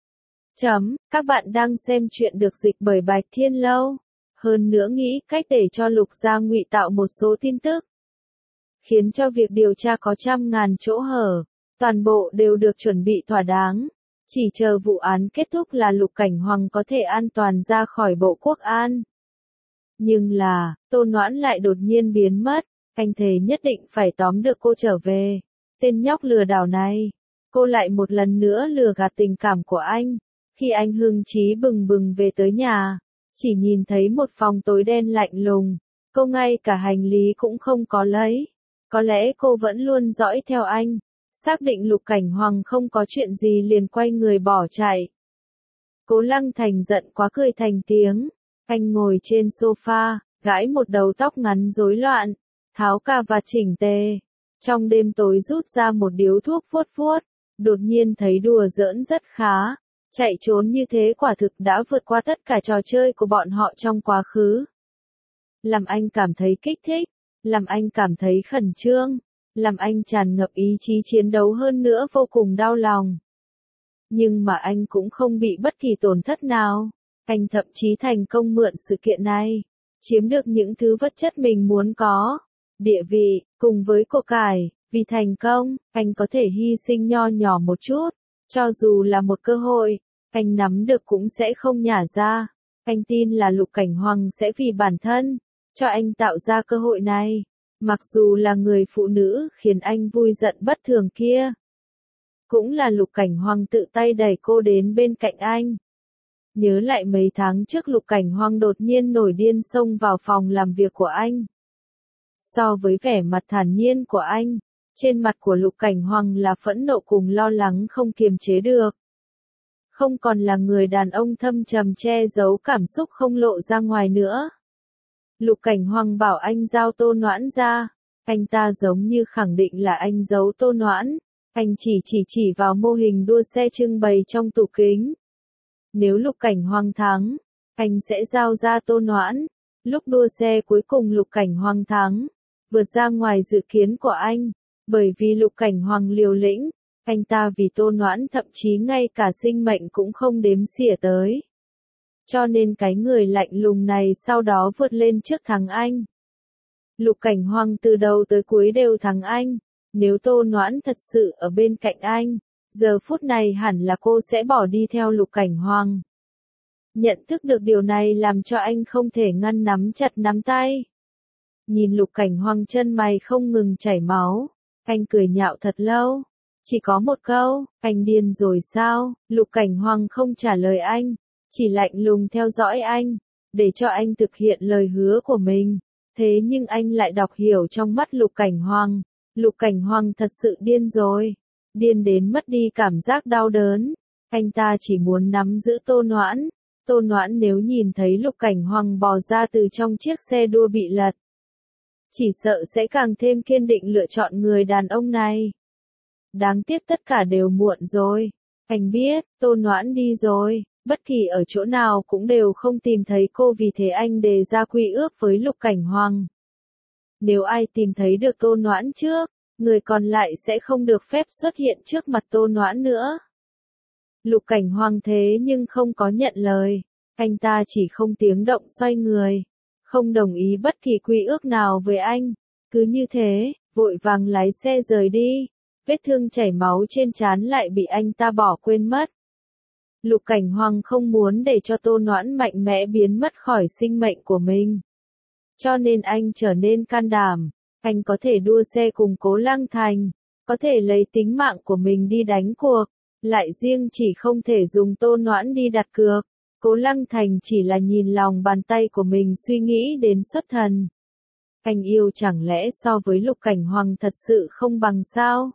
Các bạn đang xem chuyện được dịch bởi Bạch Thiên Lâu. Hơn nữa nghĩ cách để cho Lục gia ngụy tạo một số tin tức, khiến cho việc điều tra có trăm ngàn chỗ hở, toàn bộ đều được chuẩn bị thỏa đáng. Chỉ chờ vụ án kết thúc là Lục Cảnh Hoàng có thể an toàn ra khỏi Bộ Quốc an. Nhưng là, Tô Noãn lại đột nhiên biến mất, anh thề nhất định phải tóm được cô trở về. Tên nhóc lừa đảo này, cô lại một lần nữa lừa gạt tình cảm của anh. Khi anh hưng trí bừng bừng về tới nhà, chỉ nhìn thấy một phòng tối đen lạnh lùng, cô ngay cả hành lý cũng không có lấy. Có lẽ cô vẫn luôn dõi theo anh, xác định Lục Cảnh Hoàng không có chuyện gì liền quay người bỏ chạy. Cố Lăng Thành giận quá cười thành tiếng, anh ngồi trên sofa, gãi một đầu tóc ngắn rối loạn, tháo cà vạt chỉnh tề. Trong đêm tối rút ra một điếu thuốc vuốt vuốt, đột nhiên thấy đùa giỡn rất khá. Chạy trốn như thế quả thực đã vượt qua tất cả trò chơi của bọn họ trong quá khứ. Làm anh cảm thấy kích thích, làm anh cảm thấy khẩn trương, làm anh tràn ngập ý chí chiến đấu hơn nữa vô cùng đau lòng. Nhưng mà anh cũng không bị bất kỳ tổn thất nào. Anh thậm chí thành công mượn sự kiện này, chiếm được những thứ vật chất mình muốn có. Địa vị, cùng với của cải, vì thành công, anh có thể hy sinh nho nhỏ một chút. Cho dù là một cơ hội, anh nắm được cũng sẽ không nhả ra. Anh tin là Lục Cảnh Hoàng sẽ vì bản thân, cho anh tạo ra cơ hội này. Mặc dù là người phụ nữ khiến anh vui giận bất thường kia. Cũng là Lục Cảnh Hoang tự tay đẩy cô đến bên cạnh anh. Nhớ lại mấy tháng trước Lục Cảnh Hoang đột nhiên nổi điên xông vào phòng làm việc của anh. So với vẻ mặt thản nhiên của anh, trên mặt của Lục Cảnh Hoang là phẫn nộ cùng lo lắng không kiềm chế được. Không còn là người đàn ông thâm trầm che giấu cảm xúc không lộ ra ngoài nữa. Lục Cảnh Hoang bảo anh giao Tô Noãn ra, anh ta giống như khẳng định là anh giấu Tô Noãn, anh chỉ vào mô hình đua xe trưng bày trong tủ kính. Nếu Lục Cảnh Hoang thắng, anh sẽ giao ra Tô Noãn. Lúc đua xe cuối cùng Lục Cảnh Hoang thắng, vượt ra ngoài dự kiến của anh, bởi vì Lục Cảnh Hoang liều lĩnh, anh ta vì Tô Noãn thậm chí ngay cả sinh mệnh cũng không đếm xỉa tới. Cho nên cái người lạnh lùng này sau đó vượt lên trước thắng anh. Lục Cảnh Hoang từ đầu tới cuối đều thắng anh, nếu Tô Noãn thật sự ở bên cạnh anh, giờ phút này hẳn là cô sẽ bỏ đi theo Lục Cảnh Hoang. Nhận thức được điều này làm cho anh không thể ngăn nắm chặt nắm tay. Nhìn Lục Cảnh Hoang chân mày không ngừng chảy máu, anh cười nhạo thật lâu. Chỉ có một câu, anh điên rồi sao? Lục Cảnh Hoang không trả lời anh, chỉ lạnh lùng theo dõi anh, để cho anh thực hiện lời hứa của mình. Thế nhưng anh lại đọc hiểu trong mắt Lục Cảnh Hoang. Lục Cảnh Hoang thật sự điên rồi. Điên đến mất đi cảm giác đau đớn. Anh ta chỉ muốn nắm giữ Tô Noãn. Tô Noãn nếu nhìn thấy Lục Cảnh Hoang bò ra từ trong chiếc xe đua bị lật, chỉ sợ sẽ càng thêm kiên định lựa chọn người đàn ông này. Đáng tiếc tất cả đều muộn rồi. Anh biết, Tô Noãn đi rồi, bất kỳ ở chỗ nào cũng đều không tìm thấy cô, vì thế anh đề ra quy ước với Lục Cảnh Hoang. Nếu ai tìm thấy được Tô Noãn trước, người còn lại sẽ không được phép xuất hiện trước mặt Tô Noãn nữa. Lục Cảnh Hoang thế nhưng không có nhận lời, anh ta chỉ không tiếng động xoay người, không đồng ý bất kỳ quy ước nào với anh. Cứ như thế, vội vàng lái xe rời đi. Vết thương chảy máu trên trán lại bị anh ta bỏ quên mất. Lục Cảnh Hoang không muốn để cho Tô Noãn mạnh mẽ biến mất khỏi sinh mệnh của mình. Cho nên anh trở nên can đảm. Anh có thể đua xe cùng Cố Lăng Thành, có thể lấy tính mạng của mình đi đánh cuộc, lại riêng chỉ không thể dùng Tô Noãn đi đặt cược. Cố Lăng Thành chỉ là nhìn lòng bàn tay của mình suy nghĩ đến xuất thần. Anh yêu chẳng lẽ so với Lục Cảnh Hoang thật sự không bằng sao?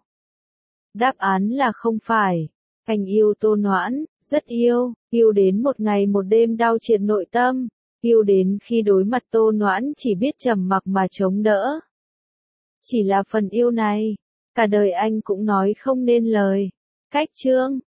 Đáp án là không phải. Anh yêu Tô Noãn, rất yêu đến một ngày một đêm đau triệt nội tâm, yêu đến khi đối mặt Tô Noãn chỉ biết trầm mặc mà chống đỡ. Chỉ là phần yêu này, cả đời anh cũng nói không nên lời. Cách chương